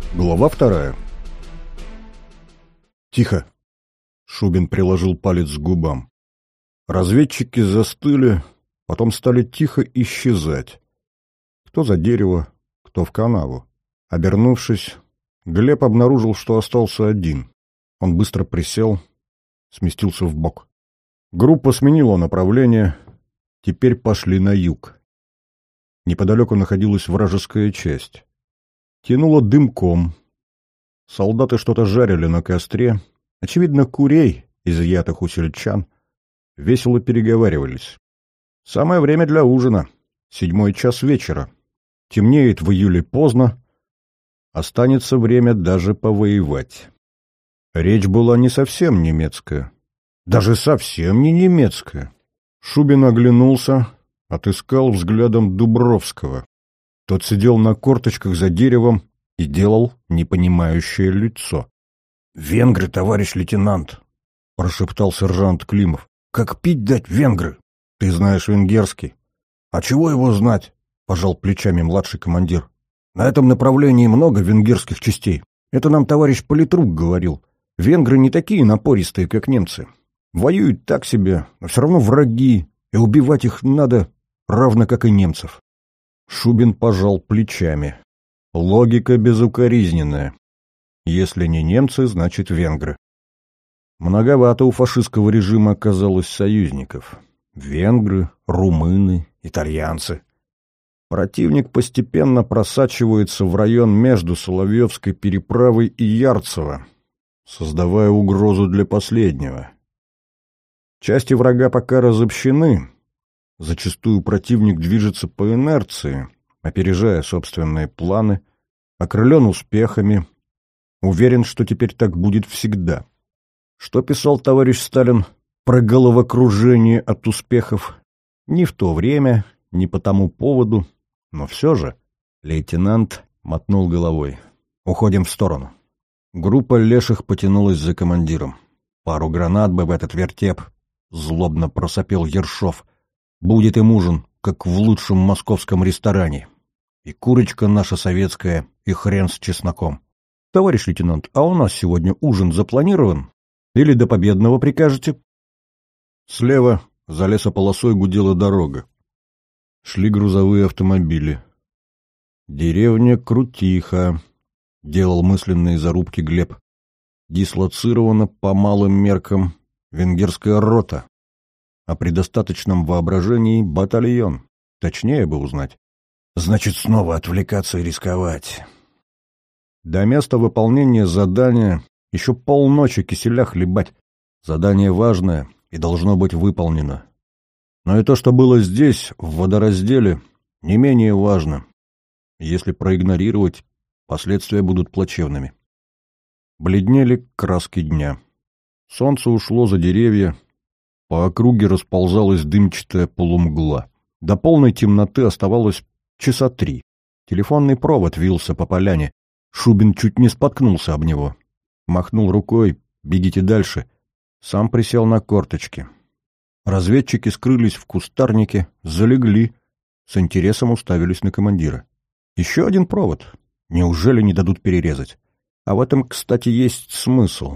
Глава 2. Тихо. Шубин приложил палец к губам. Разведчики застыли, потом стали тихо исчезать. Кто за дерево, кто в канаву. Обернувшись, Глеб обнаружил, что остался один. Он быстро присел, сместился вбок. Группа сменила направление, теперь пошли на юг. Неподалеку находилась вражеская часть. Тянуло дымком. Солдаты что-то жарили на костре, очевидно, курей, изъятых у сельчан, весело переговаривались. Самое время для ужина. 7 час вечера. Темнеет в июле поздно. Останется время даже повоевать. Речь была не совсем немецкая. Даже совсем не немецкая. Шубин оглянулся, отыскал взглядом Дубровского. Тот сидел на корточках за деревом и делал непонимающее лицо. «Венгры, товарищ лейтенант!» — прошептал сержант Климов. «Как пить дать венгры? Ты знаешь венгерский». «А чего его знать?» — пожал плечами младший командир. «На этом направлении много венгерских частей. Это нам товарищ политрук говорил. Венгры не такие напористые, как немцы. Воюют так себе, но все равно враги, и убивать их надо равно как и немцев». Шубин пожал плечами. Логика безукоризненная. Если не немцы, значит венгры. Многовато у фашистского режима оказалось союзников. Венгры, румыны, итальянцы. Противник постепенно просачивается в район между Соловьевской переправой и Ярцево, создавая угрозу для последнего. Части врага пока разобщены. Зачастую противник движется по инерции, опережая собственные планы, окрылен успехами, уверен, что теперь так будет всегда. Что писал товарищ Сталин про головокружение от успехов? Ни в то время, ни по тому поводу, но все же. Лейтенант мотнул головой. «Уходим в сторону». Группа леших потянулась за командиром. «Пару гранат бы в этот вертеп», — злобно просопел Ершов. «Будет им ужин, как в лучшем московском ресторане. И курочка наша советская, и хрен с чесноком». «Товарищ лейтенант, а у нас сегодня ужин запланирован? Или до победного прикажете?» Слева за лесополосой гудела дорога. Шли грузовые автомобили. «Деревня Крутиха», — делал мысленные зарубки Глеб. «Дислоцирована по малым меркам венгерская рота. А при достаточном воображении батальон. Точнее бы узнать. Значит, снова отвлекаться и рисковать». До места выполнения задания еще полночи киселя хлебать. Задание важное и должно быть выполнено. Но и то, что было здесь, в водоразделе, не менее важно. Если проигнорировать, последствия будут плачевными. Бледнели краски дня. Солнце ушло за деревья, по округе расползалась дымчатая полумгла. До полной темноты оставалось часа 3. Телефонный провод вился по поляне. Шубин чуть не споткнулся об него. Махнул рукой: «Бегите дальше». Сам присел на корточки. Разведчики скрылись в кустарнике, залегли, с интересом уставились на командира. Еще один провод. Неужели не дадут перерезать? А в этом, кстати, есть смысл.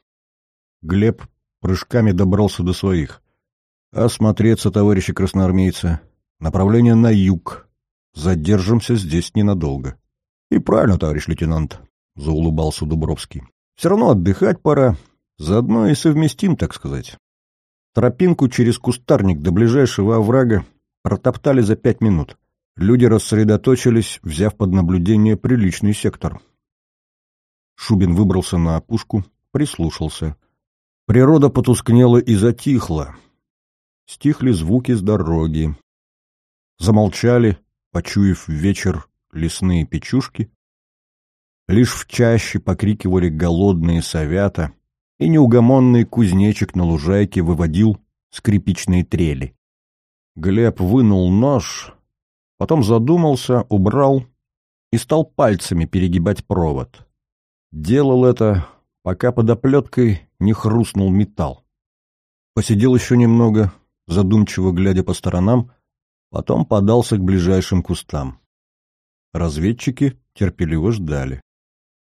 Глеб прыжками добрался до своих. «Осмотреться, товарищи красноармейцы. Направление на юг. Задержимся здесь ненадолго». «И правильно, товарищ лейтенант», — заулыбался Дубровский. «Все равно отдыхать пора. Заодно и совместим, так сказать». Тропинку через кустарник до ближайшего оврага протоптали за 5 минут. Люди рассредоточились, взяв под наблюдение приличный сектор. Шубин выбрался на опушку, прислушался. Природа потускнела и затихла. Стихли звуки с дороги. Замолчали, почуяв вечер, лесные печушки. Лишь в чаще покрикивали голодные совята, и неугомонный кузнечик на лужайке выводил скрипичные трели. Глеб вынул нож, потом задумался, убрал и стал пальцами перегибать провод. Делал это, пока под оплеткой не хрустнул металл. Посидел еще немного, задумчиво глядя по сторонам, потом подался к ближайшим кустам. Разведчики терпеливо ждали.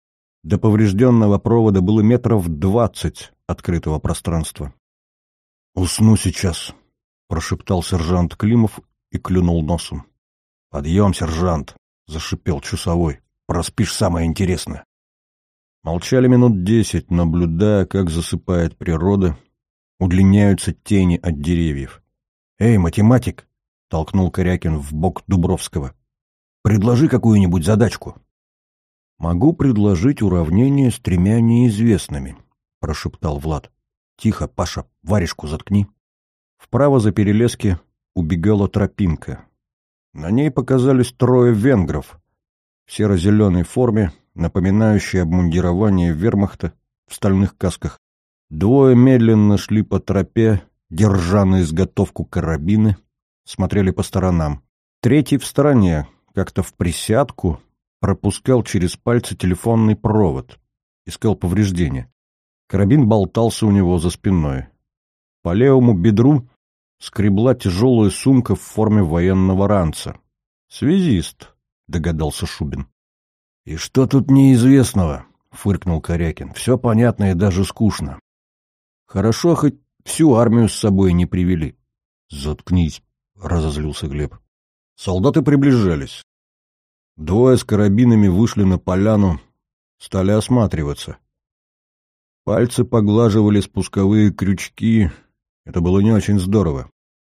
До поврежденного провода было метров 20 открытого пространства. «Усну сейчас», — прошептал сержант Климов и клюнул носом. «Подъем, сержант», — зашипел часовой. «Проспишь самое интересное». Молчали минут 10, наблюдая, как засыпает природа, удлиняются тени от деревьев. «Эй, математик!» — толкнул Корякин в бок Дубровского. «Предложи какую-нибудь задачку». «Могу предложить уравнение с 3 неизвестными», — прошептал Влад. «Тихо, Паша, варежку заткни». Вправо за перелески убегала тропинка. На ней показались 3 венгров в серо-зеленой форме, напоминающей обмундирование вермахта в стальных касках. 2 медленно шли по тропе, держа на изготовку карабины, смотрели по сторонам. 3 в стороне, как-то в присядку, пропускал через пальцы телефонный провод, искал повреждения. Карабин болтался у него за спиной. По левому бедру скребла тяжелая сумка в форме военного ранца. «Связист», — догадался Шубин. «И что тут неизвестного?» — фыркнул Корякин. «Все понятно и даже скучно. Хорошо, хоть всю армию с собой не привели». «Заткнись», — разозлился Глеб. Солдаты приближались. 2 с карабинами вышли на поляну, стали осматриваться. Пальцы поглаживали спусковые крючки. Это было не очень здорово.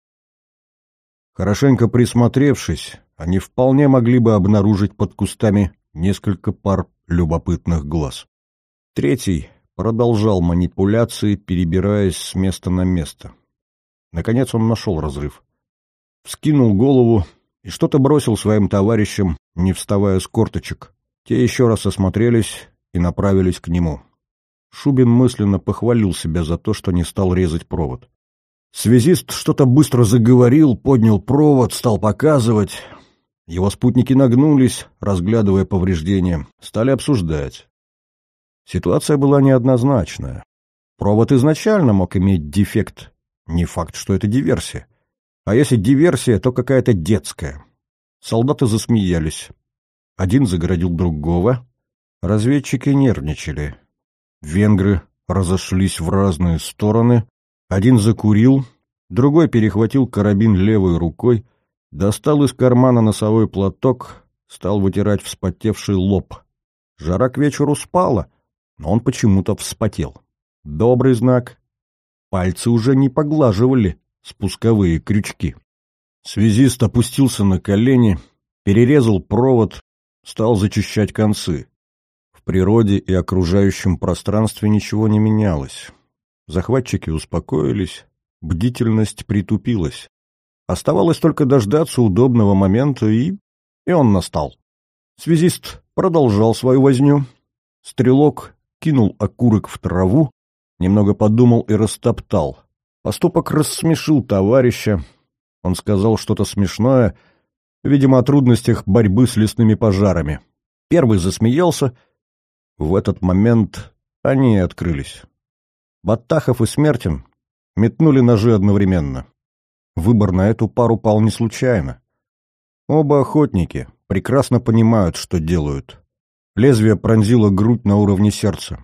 Хорошенько присмотревшись, они вполне могли бы обнаружить под кустами несколько пар любопытных глаз. 3 продолжал манипуляции, перебираясь с места на место. Наконец он нашел разрыв. Вскинул голову и что-то бросил своим товарищам, не вставая с корточек. Те еще раз осмотрелись и направились к нему. Шубин мысленно похвалил себя за то, что не стал резать провод. Связист что-то быстро заговорил, поднял провод, стал показывать. Его спутники нагнулись, разглядывая повреждения, стали обсуждать. Ситуация была неоднозначная. Провод изначально мог иметь дефект. Не факт, что это диверсия. А если диверсия, то какая-то детская. Солдаты засмеялись. Один загородил другого. Разведчики нервничали. Венгры разошлись в разные стороны. Один закурил, другой перехватил карабин левой рукой, достал из кармана носовой платок, стал вытирать вспотевший лоб. Жара к вечеру спала, но он почему-то вспотел. Добрый знак. Пальцы уже не поглаживали спусковые крючки. Связист опустился на колени, перерезал провод, стал зачищать концы. В природе и окружающем пространстве ничего не менялось. Захватчики успокоились, бдительность притупилась. Оставалось только дождаться удобного момента, и он настал. Связист продолжал свою возню. Стрелок кинул окурок в траву, немного подумал и растоптал. Поступок рассмешил товарища. Он сказал что-то смешное, видимо, о трудностях борьбы с лесными пожарами. Первый засмеялся. В этот момент они и открылись. Баттахов и Смертин метнули ножи одновременно. Выбор на эту пару пал не случайно. Оба охотники прекрасно понимают, что делают. Лезвие пронзило грудь на уровне сердца.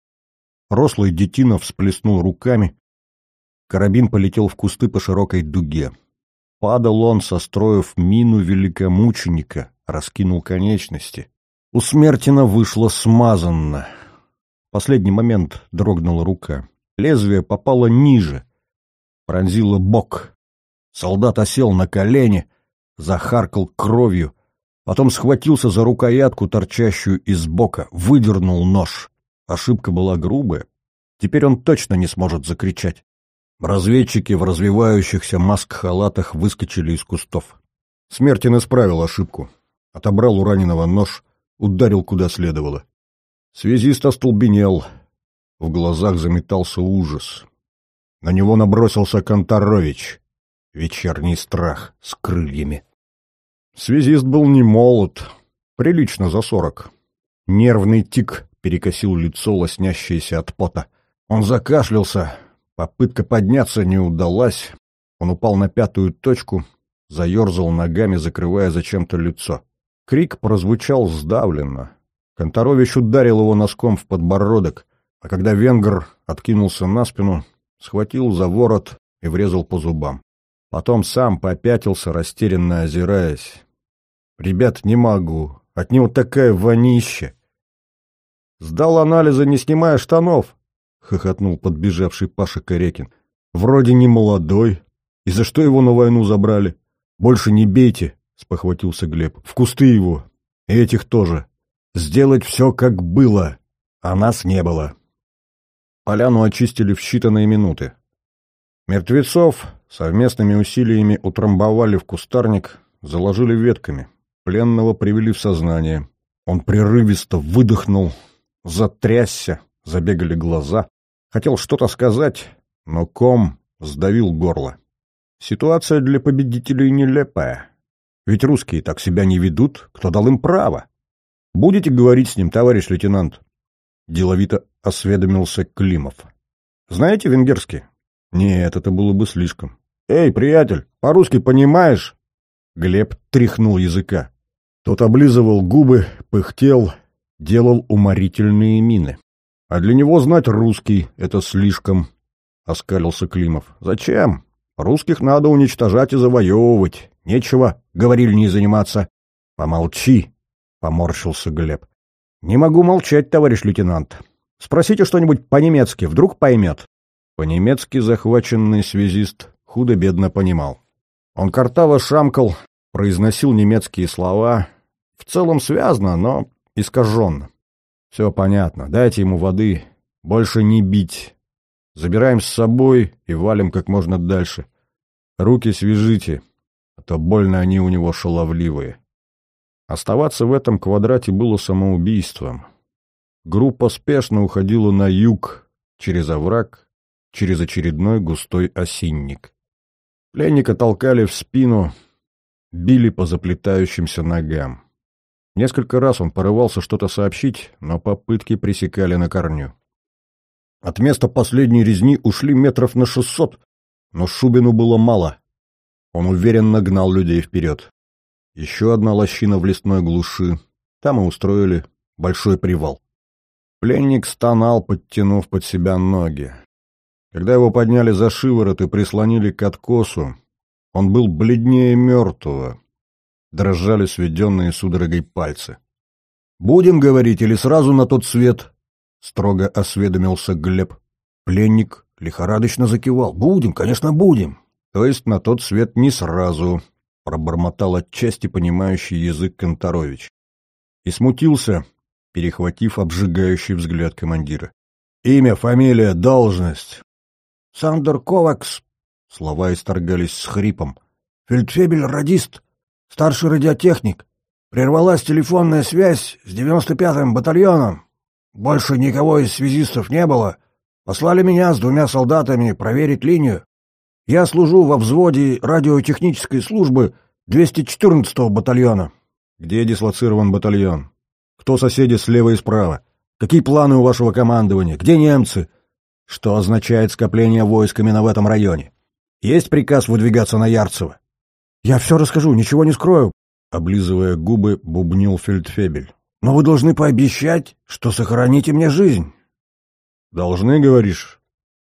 Рослый детина всплеснул руками. Карабин полетел в кусты по широкой дуге. Падал он, состроив мину великомученика, раскинул конечности. У Смертина вышло смазанно. В последний момент дрогнула рука. Лезвие попало ниже, пронзило бок. Солдат осел на колени, захаркал кровью, потом схватился за рукоятку, торчащую из бока, выдернул нож. Ошибка была грубая. Теперь он точно не сможет закричать. Разведчики в развивающихся маск-халатах выскочили из кустов. Смертин исправил ошибку. Отобрал у раненого нож, ударил куда следовало. Связист остолбенел. В глазах заметался ужас. На него набросился Конторович. Вечерний страх с крыльями. Связист был не молод, прилично за 40. Нервный тик перекосил лицо, лоснящееся от пота. Он закашлялся. Попытка подняться не удалась. Он упал на 5-ю точку, заерзал ногами, закрывая зачем-то лицо. Крик прозвучал сдавленно. Канторович ударил его носком в подбородок, а когда венгр откинулся на спину, схватил за ворот и врезал по зубам. Потом сам попятился, растерянно озираясь. «Ребят, не могу. От него такая вонища!» «Сдал анализы, не снимая штанов!» — хохотнул подбежавший Паша Корякин. «Вроде не молодой. И за что его на войну забрали? Больше не бейте!» — спохватился Глеб. «В кусты его. И этих тоже. Сделать все, как было. А нас не было». Поляну очистили в считанные минуты. Мертвецов совместными усилиями утрамбовали в кустарник, заложили ветками. Пленного привели в сознание. Он прерывисто выдохнул, затрясся, забегали глаза. Хотел что-то сказать, но ком сдавил горло. Ситуация для победителей нелепая. Ведь русские так себя не ведут, кто дал им право? Будете говорить с ним, товарищ лейтенант? Деловито осведомился Климов. Знаете венгерский? Нет, это было бы слишком. Эй, приятель, по-русски понимаешь? Глеб тряхнул языка. Тот облизывал губы, пыхтел, делал уморительные мины. А для него знать русский — это слишком, — оскалился Климов. Зачем? Русских надо уничтожать и завоевывать. Нечего говорильней заниматься. Помолчи, — поморщился Глеб. Не могу молчать, товарищ лейтенант. Спросите что-нибудь по-немецки, вдруг поймет. По-немецки захваченный связист худо-бедно понимал. Он картаво шамкал, произносил немецкие слова. В целом связно, но искаженно. Все понятно, дайте ему воды, больше не бить. Забираем с собой и валим как можно дальше. Руки свяжите, а то больно они у него шаловливые. Оставаться в этом квадрате было самоубийством. Группа спешно уходила на юг, через овраг, через очередной густой осинник. Пленника толкали в спину, били по заплетающимся ногам. Несколько раз он порывался что-то сообщить, но попытки пресекали на корню. От места последней резни ушли метров на 600, но Шубину было мало. Он уверенно гнал людей вперед. Еще одна лощина в лесной глуши. Там и устроили большой привал. Пленник стонал, подтянув под себя ноги. Когда его подняли за шиворот и прислонили к откосу, он был бледнее мертвого. Дрожали сведенные судорогой пальцы. «Будем говорить или сразу на тот свет?» — строго осведомился Глеб. Пленник лихорадочно закивал. «Будем, конечно, будем». «То есть на тот свет не сразу», — пробормотал отчасти понимающий язык Канторович. И смутился, перехватив обжигающий взгляд командира. «Имя, фамилия, должность?» «Сандер Ковакс», — слова исторгались с хрипом. «Фельдфебель-радист, старший радиотехник. Прервалась телефонная связь с 95-м батальоном. Больше никого из связистов не было. Послали меня с 2 солдатами проверить линию. Я служу во взводе радиотехнической службы 214-го батальона». «Где дислоцирован батальон? Кто соседи слева и справа? Какие планы у вашего командования? Где немцы? Что означает скопление войск именно в этом районе? Есть приказ выдвигаться на Ярцево?» «Я все расскажу, ничего не скрою», — облизывая губы, бубнил фельдфебель. «Но вы должны пообещать, что сохраните мне жизнь». «Должны, говоришь?»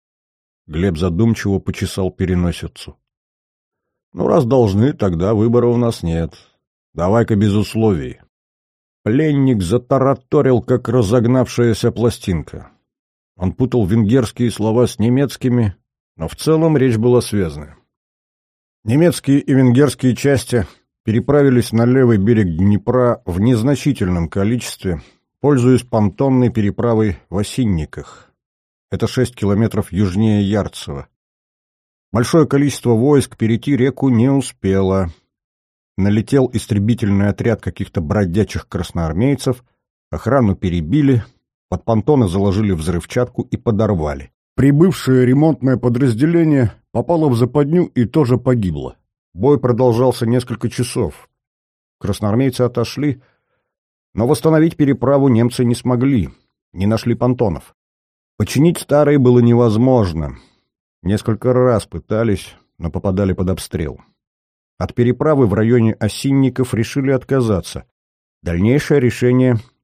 Глеб задумчиво почесал переносицу. «Ну, раз должны, тогда выбора у нас нет. Давай-ка без условий». Пленник затараторил, как разогнавшаяся пластинка. Он путал венгерские слова с немецкими, но в целом речь была связана. Немецкие и венгерские части переправились на левый берег Днепра в незначительном количестве, пользуясь понтонной переправой в Осинниках. Это 6 километров южнее Ярцева. Большое количество войск перейти реку не успело. Налетел истребительный отряд каких-то бродячих красноармейцев, охрану перебили, под понтоны заложили взрывчатку и подорвали. Прибывшее ремонтное подразделение попало в западню и тоже погибло. Бой продолжался несколько часов. Красноармейцы отошли, но восстановить переправу немцы не смогли, не нашли понтонов. Починить старые было невозможно. Несколько раз пытались, но попадали под обстрел. От переправы в районе Осинников решили отказаться. Дальнейшее решение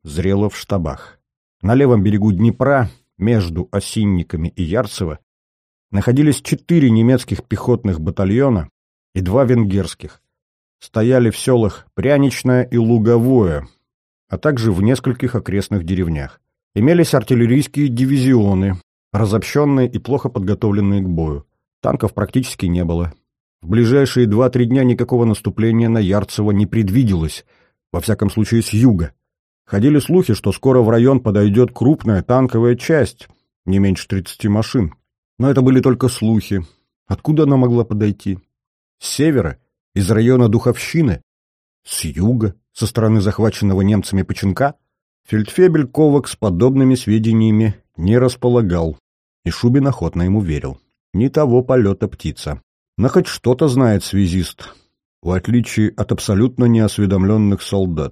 зрело в штабах. На левом берегу Днепра, между Осинниками и Ярцево, находились 4 немецких пехотных батальона и 2 венгерских. Стояли в селах Пряничное и Луговое, а также в нескольких окрестных деревнях. Имелись артиллерийские дивизионы, разобщенные и плохо подготовленные к бою. Танков практически не было. В ближайшие 2-3 дня никакого наступления на Ярцево не предвиделось, во всяком случае с юга. Ходили слухи, что скоро в район подойдет крупная танковая часть, не меньше 30 машин. Но это были только слухи. Откуда она могла подойти? С севера? Из района Духовщины? С юга? Со стороны захваченного немцами Починка? Фельдфебель Ковак с подобными сведениями не располагал, и Шубин охотно ему верил. Не того полета птица. Но хоть что-то знает связист, в отличие от абсолютно неосведомленных солдат.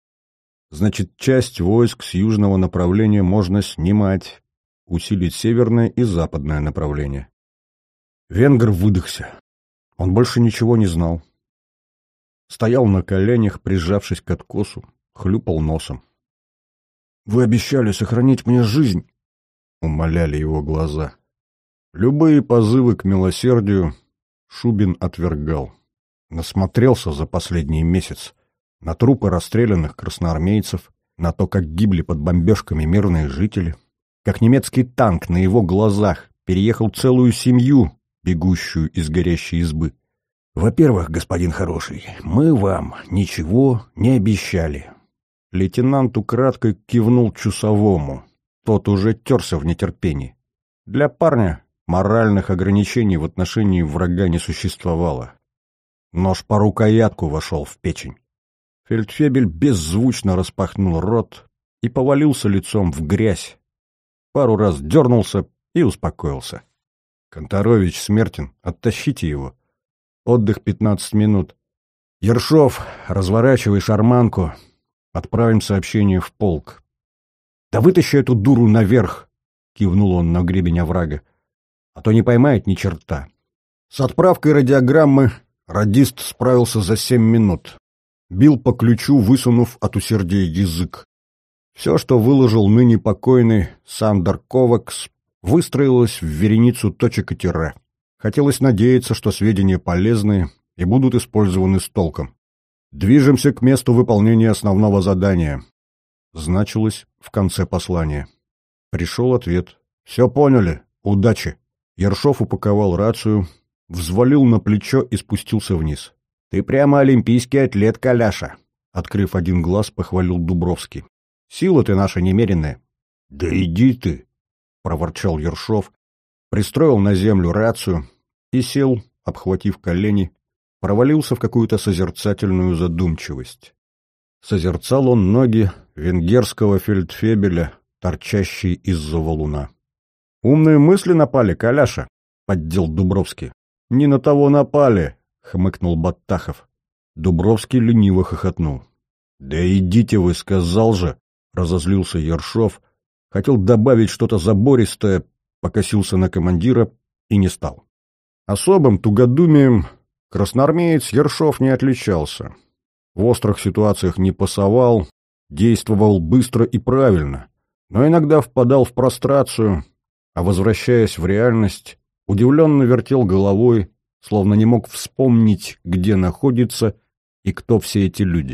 Значит, часть войск с южного направления можно снимать, усилить северное и западное направление. Венгр выдохся. Он больше ничего не знал. Стоял на коленях, прижавшись к откосу, хлюпал носом. «Вы обещали сохранить мне жизнь», — умоляли его глаза. Любые позывы к милосердию Шубин отвергал. Насмотрелся за последний месяц на трупы расстрелянных красноармейцев, на то, как гибли под бомбежками мирные жители, как немецкий танк на его глазах переехал целую семью, бегущую из горящей избы. «Во-первых, господин хороший, мы вам ничего не обещали». Лейтенант украдкой кивнул часовому. Тот уже терся в нетерпении. Для парня моральных ограничений в отношении врага не существовало. Нож по рукоятку вошел в печень. Фельдфебель беззвучно распахнул рот и повалился лицом в грязь. Пару раз дернулся и успокоился. «Конторович Смертин, оттащите его. Отдых 15 минут. Ершов, разворачивай шарманку. Отправим сообщение в полк». «Да вытащи эту дуру наверх!» — кивнул он на гребень оврага. «А то не поймает ни черта». С отправкой радиограммы радист справился за 7 минут. Бил по ключу, высунув от усердия язык. Все, что выложил ныне покойный Сандер Ковакс, выстроилось в вереницу точек и тире. Хотелось надеяться, что сведения полезные и будут использованы с толком. «Движемся к месту выполнения основного задания», — значилось в конце послания. Пришел ответ. «Все поняли. Удачи». Ершов упаковал рацию, взвалил на плечо и спустился вниз. «Ты прямо олимпийский атлет, Коляша», — открыв один глаз, похвалил Дубровский. «Сила ты наша немеренная». «Да иди ты», — проворчал Ершов, пристроил на землю рацию и сел, обхватив колени, провалился в какую-то созерцательную задумчивость. Созерцал он ноги венгерского фельдфебеля, торчащие из-за валуна. «Умные мысли напали, Коляша», — поддел Дубровский. «Не на того напали», — хмыкнул Баттахов. Дубровский лениво хохотнул. «Да идите вы, сказал же», — разозлился Ершов, хотел добавить что-то забористое, покосился на командира и не стал. Особым тугодумием красноармеец Ершов не отличался. В острых ситуациях не пасовал, действовал быстро и правильно, но иногда впадал в прострацию, а, возвращаясь в реальность, удивленно вертел головой, словно не мог вспомнить, где находится и кто все эти люди.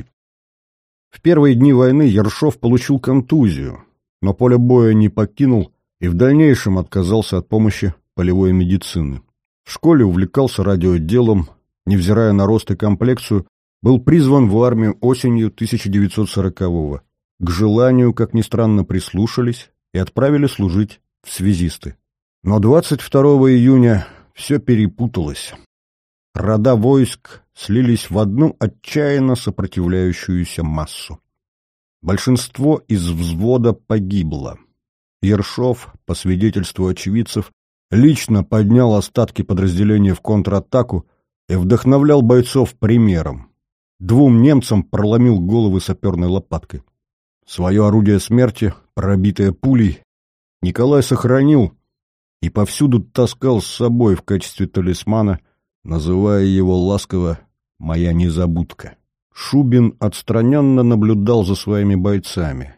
В первые дни войны Ершов получил контузию, но поле боя не покинул и в дальнейшем отказался от помощи полевой медицины. В школе увлекался радиоделом, невзирая на рост и комплекцию, был призван в армию осенью 1940-го. К желанию, как ни странно, прислушались и отправили служить в связисты. Но 22 июня все перепуталось. Рода войск слились в одну отчаянно сопротивляющуюся массу. Большинство из взвода погибло. Ершов, по свидетельству очевидцев, лично поднял остатки подразделения в контратаку и вдохновлял бойцов примером. 2 немцам проломил головы саперной лопаткой. Свое орудие смерти, пробитое пулей, Николай сохранил и повсюду таскал с собой в качестве талисмана, называя его ласково «моя незабудка». Шубин отстраненно наблюдал за своими бойцами.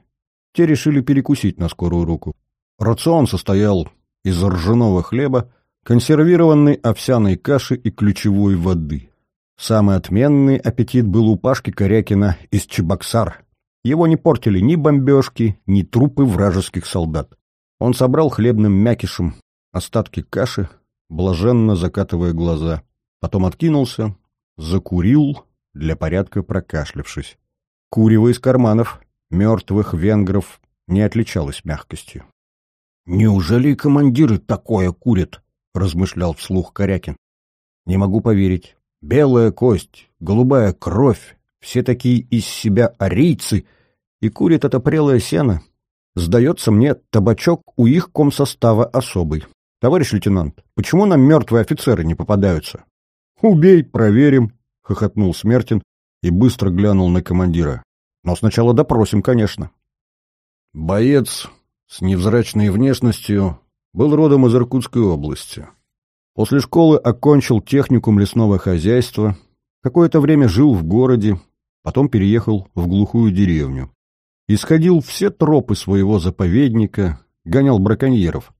Те решили перекусить на скорую руку. Рацион состоял из ржаного хлеба, консервированной овсяной каши и ключевой воды. Самый отменный аппетит был у Пашки Корякина из Чебоксар. Его не портили ни бомбежки, ни трупы вражеских солдат. Он собрал хлебным мякишем остатки каши, блаженно закатывая глаза. Потом откинулся, закурил, для порядка прокашлявшись. Курево из карманов мертвых венгров не отличалось мягкостью. «Неужели командиры такое курят?» — размышлял вслух Корякин. «Не могу поверить. Белая кость, голубая кровь, все такие из себя арийцы, и курят это прелое сено. Сдается мне, табачок у их комсостава особый. Товарищ лейтенант, почему нам мертвые офицеры не попадаются?» «Убей, проверим», — хохотнул Смертин и быстро глянул на командира. «Но сначала допросим, конечно». Боец с невзрачной внешностью был родом из Иркутской области. После школы окончил техникум лесного хозяйства, какое-то время жил в городе, потом переехал в глухую деревню. Исходил все тропы своего заповедника, гонял браконьеров.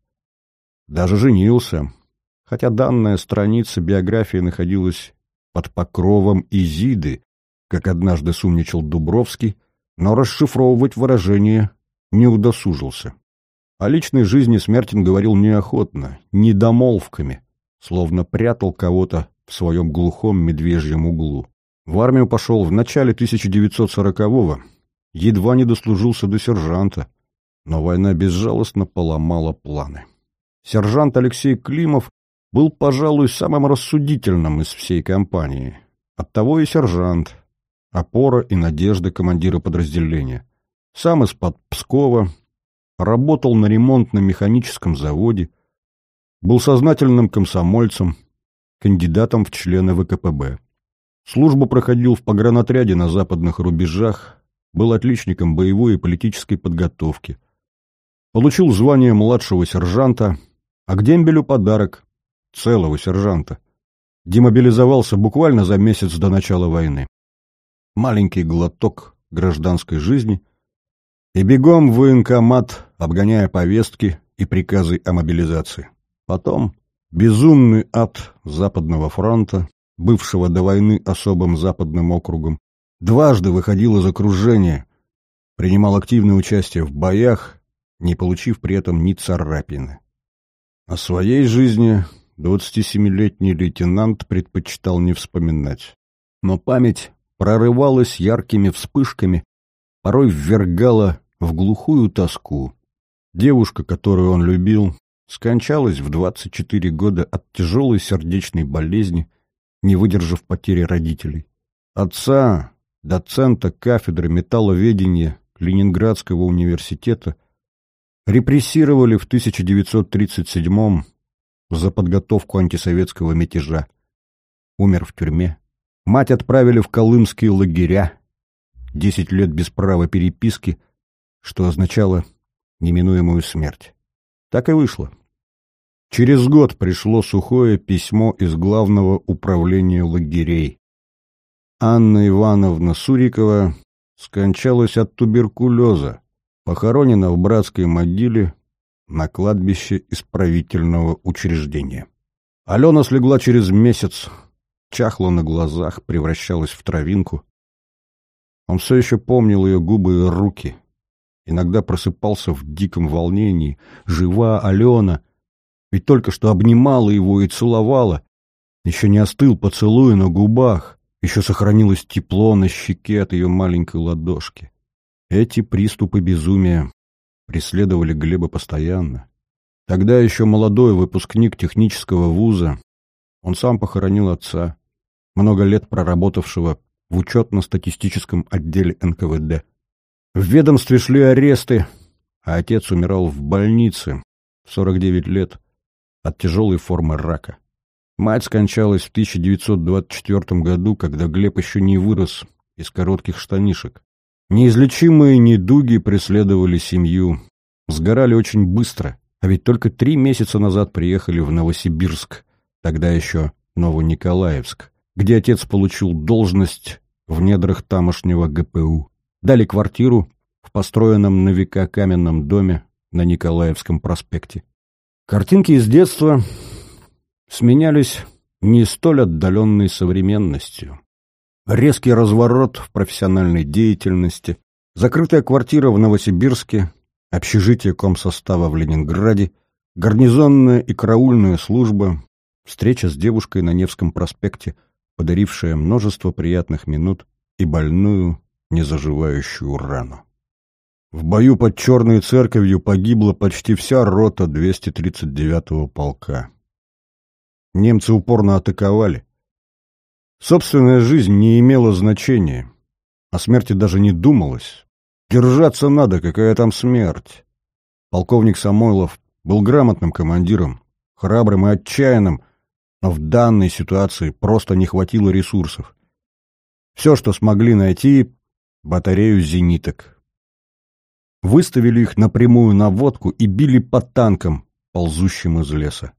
Даже женился, хотя данная страница биографии находилась под покровом Изиды, как однажды сумничал Дубровский, но расшифровывать выражение не удосужился. О личной жизни Смертин говорил неохотно, недомолвками, словно прятал кого-то в своем глухом медвежьем углу. В армию пошел в начале 1940-го, едва не дослужился до сержанта, но война безжалостно поломала планы. Сержант Алексей Климов был, пожалуй, самым рассудительным из всей компании. Оттого и сержант, опора и надежда командира подразделения. Сам из-под Пскова, работал на ремонтно-механическом заводе, был сознательным комсомольцем, кандидатом в члены ВКПБ. Службу проходил в погранотряде на западных рубежах, был отличником боевой и политической подготовки. Получил звание младшего сержанта, а к дембелю подарок — целого сержанта. Демобилизовался буквально за месяц до начала войны. Маленький глоток гражданской жизни и бегом в военкомат, обгоняя повестки и приказы о мобилизации. Потом безумный ад Западного фронта, бывшего до войны особым западным округом, дважды выходил из окружения, принимал активное участие в боях, не получив при этом ни царапины. О своей жизни 27-летний лейтенант предпочитал не вспоминать. Но память прорывалась яркими вспышками, порой ввергала в глухую тоску. Девушка, которую он любил, скончалась в 24 года от тяжелой сердечной болезни, не выдержав потери родителей. Отца, доцента кафедры металловедения Ленинградского университета, репрессировали в 1937-м за подготовку антисоветского мятежа. Умер в тюрьме. Мать отправили в колымские лагеря. 10 лет без права переписки, что означало неминуемую смерть. Так и вышло. Через год пришло сухое письмо из Главного управления лагерей. Анна Ивановна Сурикова скончалась от туберкулеза, похоронена в братской могиле на кладбище исправительного учреждения. Алена слегла через месяц, чахла на глазах, превращалась в травинку. Он все еще помнил ее губы и руки. Иногда просыпался в диком волнении. Жива Алена! Ведь только что обнимала его и целовала. Еще не остыл поцелуй на губах. Еще сохранилось тепло на щеке от ее маленькой ладошки. Эти приступы безумия преследовали Глеба постоянно. Тогда еще молодой выпускник технического вуза, он сам похоронил отца, много лет проработавшего в учетно-статистическом отделе НКВД. В ведомстве шли аресты, а отец умирал в больнице в 49 лет от тяжелой формы рака. Мать скончалась в 1924 году, когда Глеб еще не вырос из коротких штанишек. Неизлечимые недуги преследовали семью, сгорали очень быстро, а ведь только 3 месяца назад приехали в Новосибирск, тогда еще Новониколаевск, где отец получил должность в недрах тамошнего ГПУ. Дали квартиру в построенном на века каменном доме на Николаевском проспекте. Картинки из детства сменялись не столь отдаленной современностью. Резкий разворот в профессиональной деятельности, закрытая квартира в Новосибирске, общежитие комсостава в Ленинграде, гарнизонная и караульная служба, встреча с девушкой на Невском проспекте, подарившая множество приятных минут и больную, незаживающую рану. В бою под Черной церковью погибла почти вся рота 239-го полка. Немцы упорно атаковали. Собственная жизнь не имела значения. О смерти даже не думалось. Держаться надо, какая там смерть. Полковник Самойлов был грамотным командиром, храбрым и отчаянным, но в данной ситуации просто не хватило ресурсов. Все, что смогли найти — батарею зениток. Выставили их на прямую наводку и били по танкам, ползущим из леса.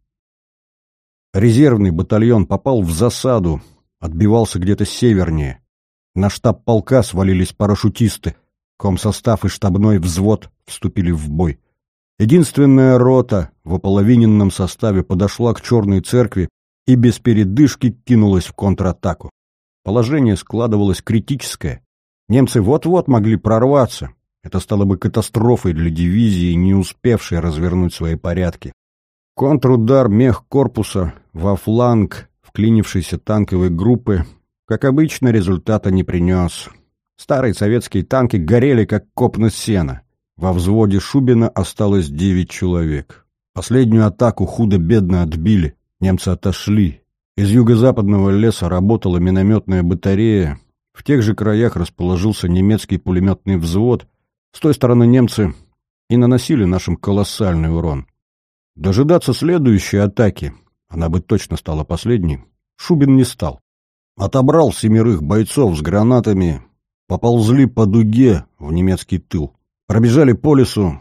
Резервный батальон попал в засаду, отбивался где-то севернее. На штаб полка свалились парашютисты, комсостав и штабной взвод вступили в бой. Единственная рота в ополовиненном составе подошла к Черной церкви и без передышки кинулась в контратаку. Положение складывалось критическое. Немцы вот-вот могли прорваться. Это стало бы катастрофой для дивизии, не успевшей развернуть свои порядки. Контрудар мехкорпуса во фланг вклинившейся танковой группы, как обычно, результата не принес. Старые советские танки горели, как копна сена. Во взводе Шубина осталось 9 человек. Последнюю атаку худо-бедно отбили. Немцы отошли. Из юго-западного леса работала минометная батарея. В тех же краях расположился немецкий пулеметный взвод. С той стороны немцы и наносили нашим колоссальный урон. Дожидаться следующей атаки, она бы точно стала последней, Шубин не стал. Отобрал 7 бойцов с гранатами, поползли по дуге в немецкий тыл. Пробежали по лесу,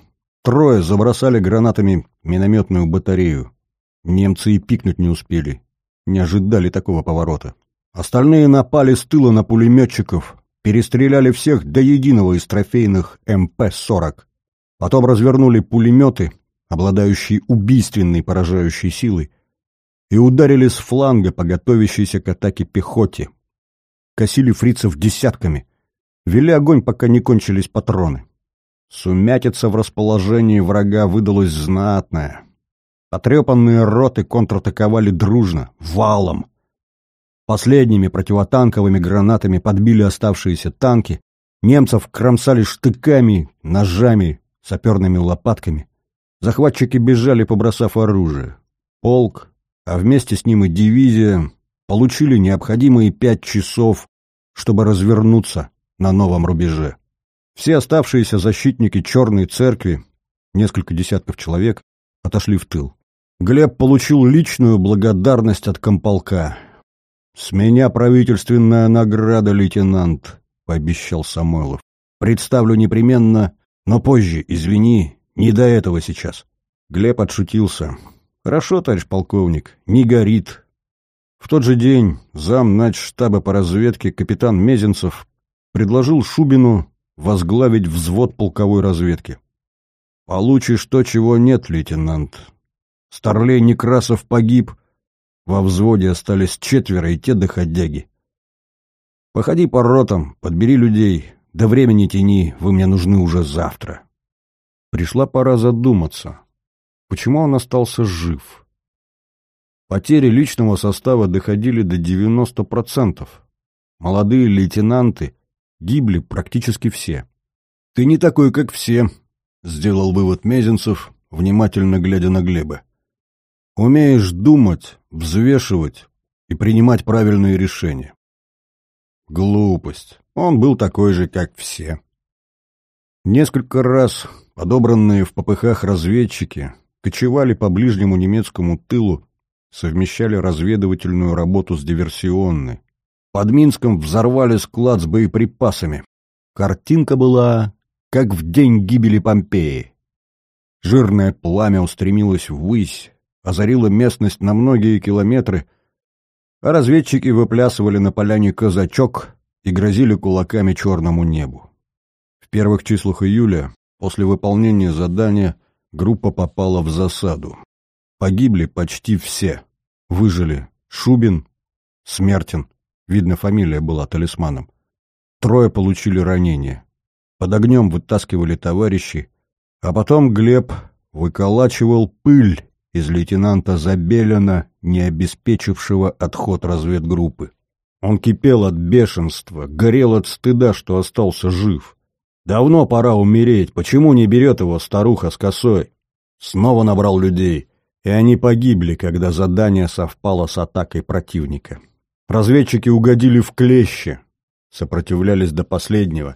3 забросали гранатами минометную батарею. Немцы и пикнуть не успели, не ожидали такого поворота. Остальные напали с тыла на пулеметчиков, перестреляли всех до единого из трофейных МП-40. Потом развернули пулеметы, обладающие убийственной поражающей силой, и ударили с фланга по готовящейся к атаке пехоте. Косили фрицев десятками, вели огонь, пока не кончились патроны. Сумятица в расположении врага выдалась знатная. Потрепанные роты контратаковали дружно, валом. Последними противотанковыми гранатами подбили оставшиеся танки, немцев кромсали штыками, ножами, саперными лопатками. Захватчики бежали, побросав оружие. Полк, а вместе с ним и дивизия, получили необходимые 5 часов, чтобы развернуться на новом рубеже. Все оставшиеся защитники Черной церкви, несколько десятков человек, отошли в тыл. Глеб получил личную благодарность от комполка. «С меня правительственная награда, лейтенант», — пообещал Самойлов. «Представлю непременно, но позже, извини, не до этого сейчас». Глеб отшутился. «Хорошо, товарищ полковник, не горит». В тот же день зам начштаба по разведке капитан Мезенцев предложил Шубину возглавить взвод полковой разведки. «Получишь то, чего нет, лейтенант. Старлей Некрасов погиб, во взводе остались 4, и те доходяги. Походи по ротам, подбери людей, да времени тяни, вы мне нужны уже завтра». Пришла пора задуматься, почему он остался жив. Потери личного состава доходили до 90%. Молодые лейтенанты гибли практически все. «Ты не такой, как все», — сделал вывод Мезенцев, внимательно глядя на Глеба. «Умеешь думать, взвешивать и принимать правильные решения». Глупость. Он был такой же, как все. Несколько раз подобранные в попыхах разведчики кочевали по ближнему немецкому тылу, совмещали разведывательную работу с диверсионной. Под Минском взорвали склад с боеприпасами. Картинка была, как в день гибели Помпеи. Жирное пламя устремилось ввысь, озарило местность на многие километры, а разведчики выплясывали на поляне казачок и грозили кулаками черному небу. В первых числах июля, после выполнения задания, группа попала в засаду. Погибли почти все. Выжили Шубин, Смертин, видно, фамилия была талисманом. 3 получили ранения. Под огнем вытаскивали товарищей, а потом Глеб выколачивал пыль из лейтенанта Забелина, не обеспечившего отход разведгруппы. Он кипел от бешенства, горел от стыда, что остался жив. Давно пора умереть, почему не берет его старуха с косой? Снова набрал людей, и они погибли, когда задание совпало с атакой противника. Разведчики угодили в клещи, сопротивлялись до последнего.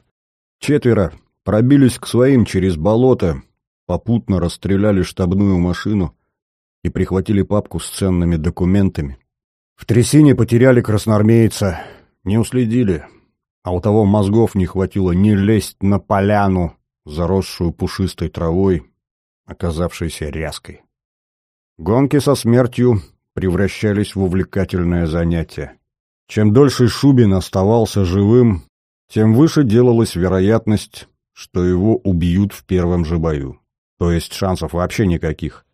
4 пробились к своим через болото, попутно расстреляли штабную машину и прихватили папку с ценными документами. В трясине потеряли красноармейца, не уследили, а у того мозгов не хватило не лезть на поляну, заросшую пушистой травой, оказавшейся ряской. Гонки со смертью превращались в увлекательное занятие. Чем дольше Шубин оставался живым, тем выше делалась вероятность, что его убьют в первом же бою. То есть шансов вообще никаких.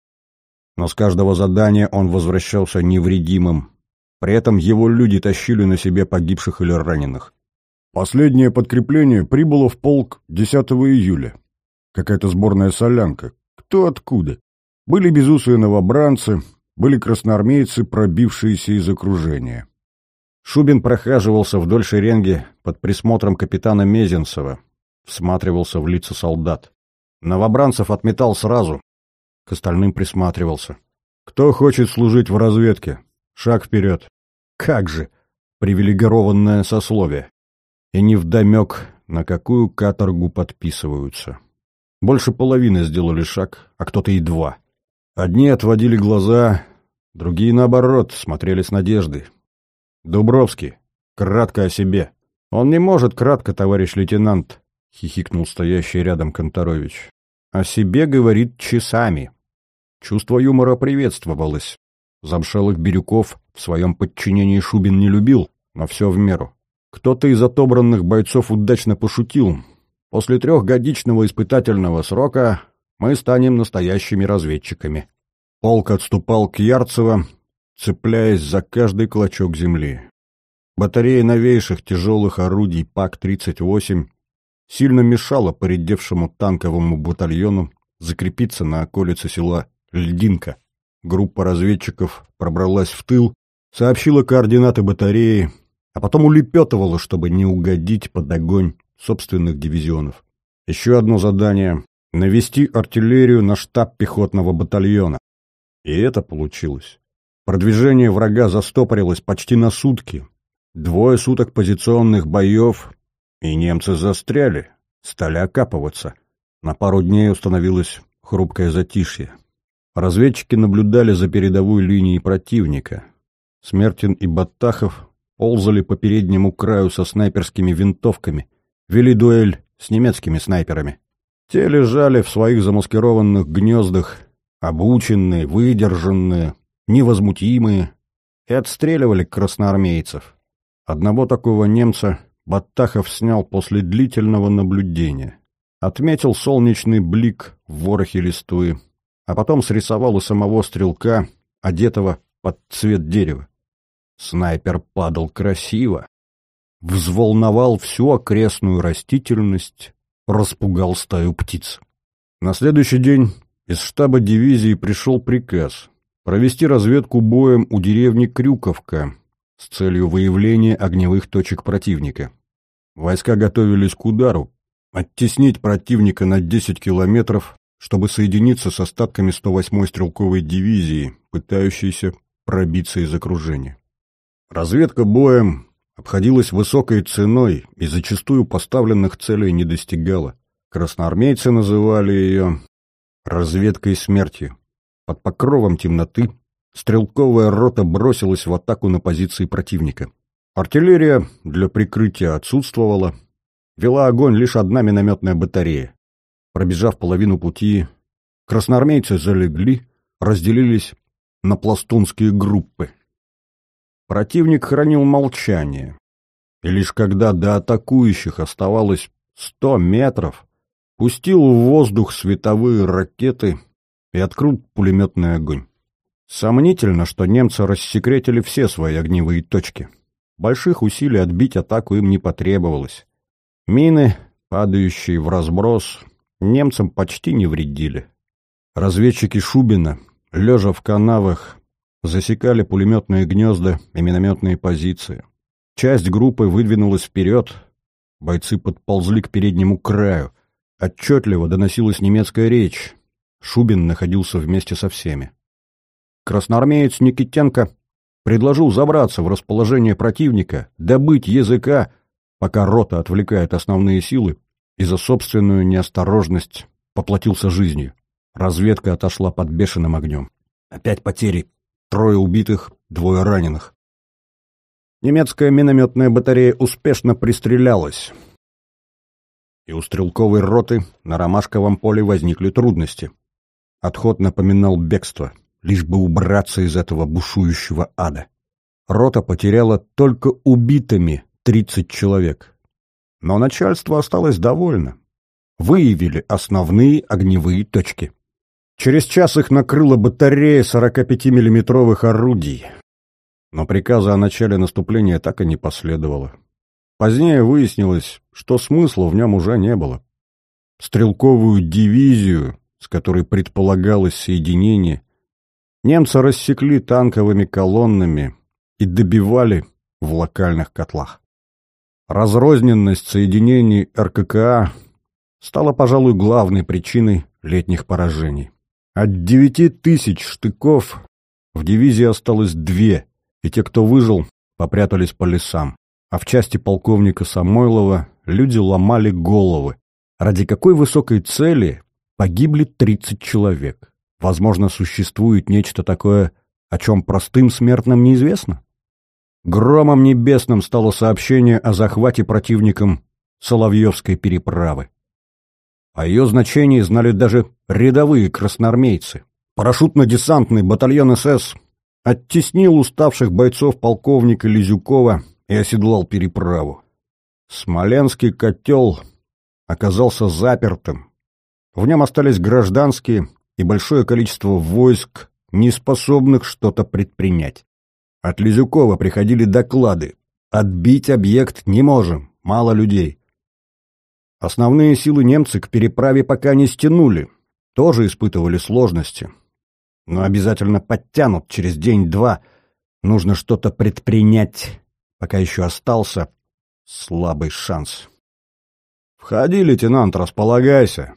Но с каждого задания он возвращался невредимым. При этом его люди тащили на себе погибших или раненых. Последнее подкрепление прибыло в полк 10 июля. Какая-то сборная солянка. Кто откуда? Были безусые новобранцы, были красноармейцы, пробившиеся из окружения. Шубин прохаживался вдоль шеренги под присмотром капитана Мезенцева, всматривался в лица солдат. Новобранцев отметал сразу, к остальным присматривался. Кто хочет служить в разведке? Шаг вперед. Как же! Привилегированное сословие. И невдомек, на какую каторгу подписываются. Больше половины сделали шаг, а кто-то и 2. Одни отводили глаза, другие, наоборот, смотрели с надеждой. «Дубровский, кратко о себе». «Он не может кратко, товарищ лейтенант», — хихикнул стоящий рядом Конторович. «О себе говорит часами». Чувство юмора приветствовалось. Замшелых бирюков в своем подчинении Шубин не любил, но все в меру. Кто-то из отобранных бойцов удачно пошутил. После 3-годичного испытательного срока мы станем настоящими разведчиками. Полк отступал к Ярцево, цепляясь за каждый клочок земли. Батарея новейших тяжелых орудий ПАК-38 сильно мешала поредевшему танковому батальону закрепиться на околице села Льдинка. Группа разведчиков пробралась в тыл, сообщила координаты батареи, а потом улепетывала, чтобы не угодить под огонь собственных дивизионов. Еще одно задание — навести артиллерию на штаб пехотного батальона. И это получилось. Продвижение врага застопорилось почти на сутки. 2 суток позиционных боев, и немцы застряли, стали окапываться. На пару дней установилось хрупкое затишье. Разведчики наблюдали за передовой линией противника. Смертин и Баттахов ползали по переднему краю со снайперскими винтовками, вели дуэль с немецкими снайперами. Те лежали в своих замаскированных гнездах, обученные, выдержанные, невозмутимые, и отстреливали красноармейцев. Одного такого немца Баттахов снял после длительного наблюдения. Отметил солнечный блик в ворохе листвы, а потом срисовал у самого стрелка, одетого под цвет дерева. Снайпер падал красиво, взволновал всю окрестную растительность, распугал стаю птиц. На следующий день из штаба дивизии пришел приказ провести разведку боем у деревни Крюковка с целью выявления огневых точек противника. Войска готовились к удару, оттеснить противника на 10 километров, чтобы соединиться с остатками 108-й стрелковой дивизии, пытающейся пробиться из окружения. Разведка боем обходилась высокой ценой и зачастую поставленных целей не достигала. Красноармейцы называли ее «разведкой смерти». Под покровом темноты стрелковая рота бросилась в атаку на позиции противника. Артиллерия для прикрытия отсутствовала, вела огонь лишь одна минометная батарея. Пробежав половину пути, красноармейцы залегли, разделились на пластунские группы. Противник хранил молчание, и лишь когда до атакующих оставалось 100 метров, пустил в воздух световые ракеты и открыл пулеметный огонь. Сомнительно, что немцы рассекретили все свои огневые точки. Больших усилий отбить атаку им не потребовалось. Мины, падающие в разброс, немцам почти не вредили. Разведчики Шубина, лежа в канавах, засекали пулеметные гнезда и минометные позиции. Часть группы выдвинулась вперед, бойцы подползли к переднему краю. Отчетливо доносилась немецкая речь. Шубин находился вместе со всеми. Красноармеец Никитенко предложил забраться в расположение противника, добыть языка, пока рота отвлекает основные силы, и за собственную неосторожность поплатился жизнью. Разведка отошла под бешеным огнем. Опять потери. 3 убитых, 2 раненых. Немецкая минометная батарея успешно пристрелялась. И у стрелковой роты на Ромашковом поле возникли трудности. Отход напоминал бегство, лишь бы убраться из этого бушующего ада. Рота потеряла только убитыми 30 человек. Но начальство осталось довольно. Выявили основные огневые точки. Через час их накрыла батарея 45-миллиметровых орудий. Но приказа о начале наступления так и не последовало. Позднее выяснилось, что смысла в нем уже не было. Стрелковую дивизию, с которой предполагалось соединение, немцы рассекли танковыми колоннами и добивали в локальных котлах. Разрозненность соединений РККА стала, пожалуй, главной причиной летних поражений. От 9000 штыков в дивизии осталось 2, и те, кто выжил, попрятались по лесам. А в части полковника Самойлова люди ломали головы. Ради какой высокой цели погибли 30 человек? Возможно, существует нечто такое, о чем простым смертным неизвестно? Громом небесным стало сообщение о захвате противником Соловьевской переправы. О ее значении знали даже рядовые красноармейцы. Парашютно-десантный батальон СС оттеснил уставших бойцов полковника Лизюкова и оседлал переправу. Смоленский котел оказался запертым. В нем остались гражданские и большое количество войск, не способных что-то предпринять. От Лизюкова приходили доклады. Отбить объект не можем, мало людей. Основные силы немцы к переправе пока не стянули, тоже испытывали сложности. Но обязательно подтянут через день-два. Нужно что-то предпринять, пока еще остался слабый шанс. «Входи, лейтенант, располагайся».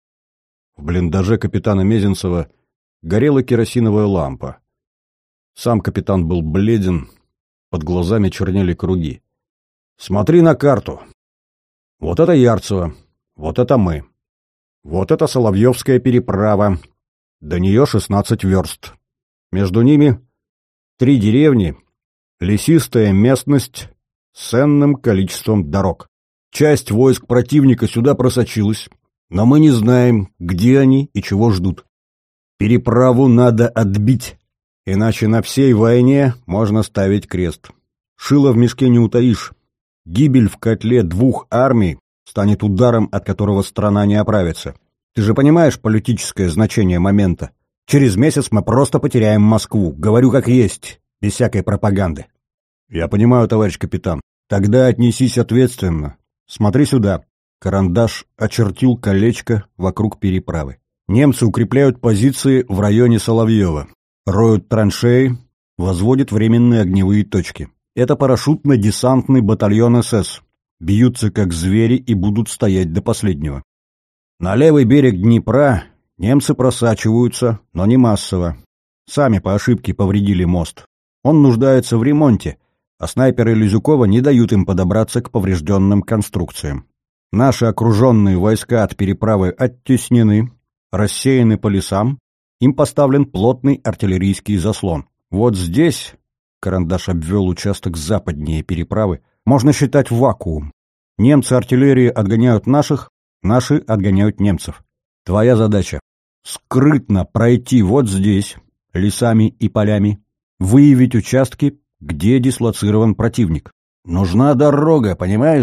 В блиндаже капитана Мезенцева горела керосиновая лампа. Сам капитан был бледен, под глазами чернели круги. «Смотри на карту. Вот это Ярцево, вот это мы. Вот это Соловьевская переправа. До нее 16 верст. Между ними 3 деревни, лесистая местность с ценным количеством дорог. Часть войск противника сюда просочилась, но мы не знаем, где они и чего ждут. Переправу надо отбить, иначе на всей войне можно ставить крест. Шило в мешке не утаишь. Гибель в котле 2 армий станет ударом, от которого страна не оправится. Ты же понимаешь политическое значение момента? Через месяц мы просто потеряем Москву. Говорю как есть, без всякой пропаганды. Я понимаю, товарищ капитан. Тогда отнесись ответственно. Смотри сюда. Карандаш очертил колечко вокруг переправы. Немцы укрепляют позиции в районе Соловьева. Роют траншеи, возводят временные огневые точки. Это парашютно-десантный батальон СС. Бьются как звери и будут стоять до последнего. На левый берег Днепра немцы просачиваются, но не массово. Сами по ошибке повредили мост. Он нуждается в ремонте, а снайперы Лизюкова не дают им подобраться к поврежденным конструкциям. Наши окруженные войска от переправы оттеснены, рассеяны по лесам, им поставлен плотный артиллерийский заслон. Вот здесь, карандаш обвел участок западнее переправы, можно считать вакуум. Немцы артиллерии отгоняют наших, наши отгоняют немцев. Твоя задача — скрытно пройти вот здесь, лесами и полями, выявить участки, где дислоцирован противник. Нужна дорога, понимаешь?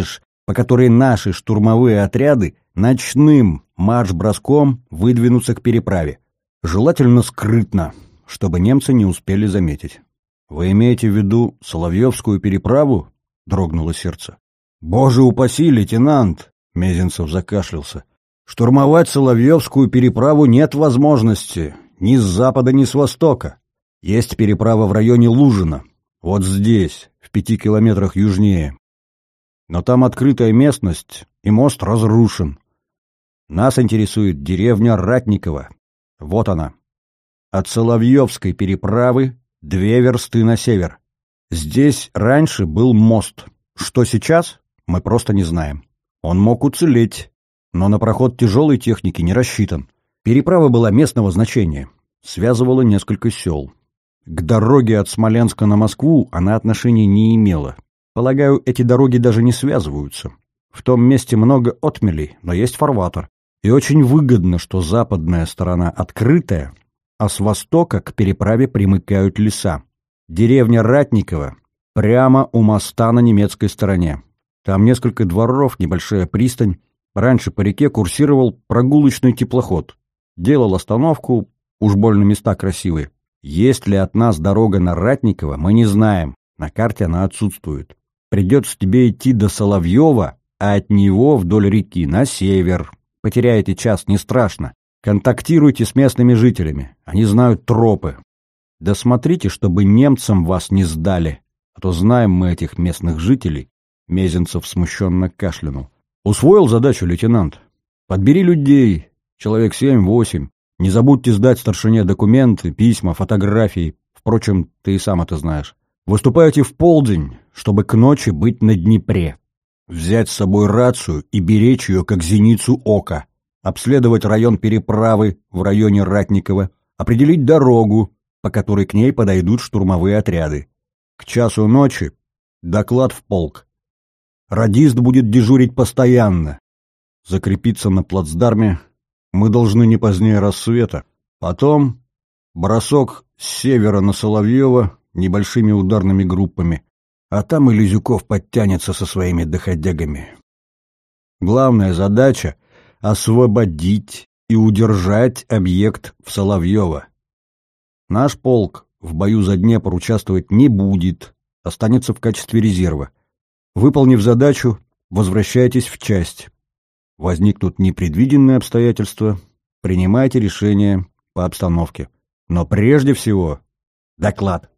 по которой наши штурмовые отряды ночным марш-броском выдвинутся к переправе. Желательно скрытно, чтобы немцы не успели заметить. «Вы имеете в виду Соловьевскую переправу?» — дрогнуло сердце. «Боже упаси, лейтенант!» — Мезенцев закашлялся. «Штурмовать Соловьевскую переправу нет возможности ни с запада, ни с востока. Есть переправа в районе Лужина, вот здесь, в 5 километрах южнее. Но там открытая местность, и мост разрушен. Нас интересует деревня Ратниково. Вот она. От Соловьевской переправы 2 версты на север. Здесь раньше был мост. Что сейчас, мы просто не знаем. Он мог уцелеть, но на проход тяжелой техники не рассчитан. Переправа была местного значения, связывала несколько сел. К дороге от Смоленска на Москву она отношения не имела. Полагаю, эти дороги даже не связываются. В том месте много отмелей, но есть фарватер. И очень выгодно, что западная сторона открытая, а с востока к переправе примыкают леса. Деревня Ратниково прямо у моста на немецкой стороне. Там несколько дворов, небольшая пристань. Раньше по реке курсировал прогулочный теплоход. Делал остановку, уж больно места красивые. Есть ли от нас дорога на Ратниково, мы не знаем. На карте она отсутствует. Придется тебе идти до Соловьева, а от него вдоль реки на север. Потеряете час, не страшно. Контактируйте с местными жителями. Они знают тропы. Да смотрите, чтобы немцам вас не сдали. А то знаем мы этих местных жителей. Мезенцев смущенно кашлянул. Усвоил задачу, лейтенант? Подбери людей, человек 7-8. Не забудьте сдать старшине документы, письма, фотографии. Впрочем, ты и сам это знаешь. Выступайте в полдень, чтобы к ночи быть на Днепре. Взять с собой рацию и беречь ее, как зеницу ока. Обследовать район переправы в районе Ратникова. Определить дорогу, по которой к ней подойдут штурмовые отряды. К часу ночи доклад в полк. Радист будет дежурить постоянно. Закрепиться на плацдарме мы должны не позднее рассвета. Потом бросок с севера на Соловьево небольшими ударными группами. А там и Лизюков подтянется со своими доходягами. Главная задача — освободить и удержать объект в Соловьево. Наш полк в бою за Днепр участвовать не будет, останется в качестве резерва. Выполнив задачу, возвращайтесь в часть. Возникнут непредвиденные обстоятельства, принимайте решение по обстановке. Но прежде всего доклад.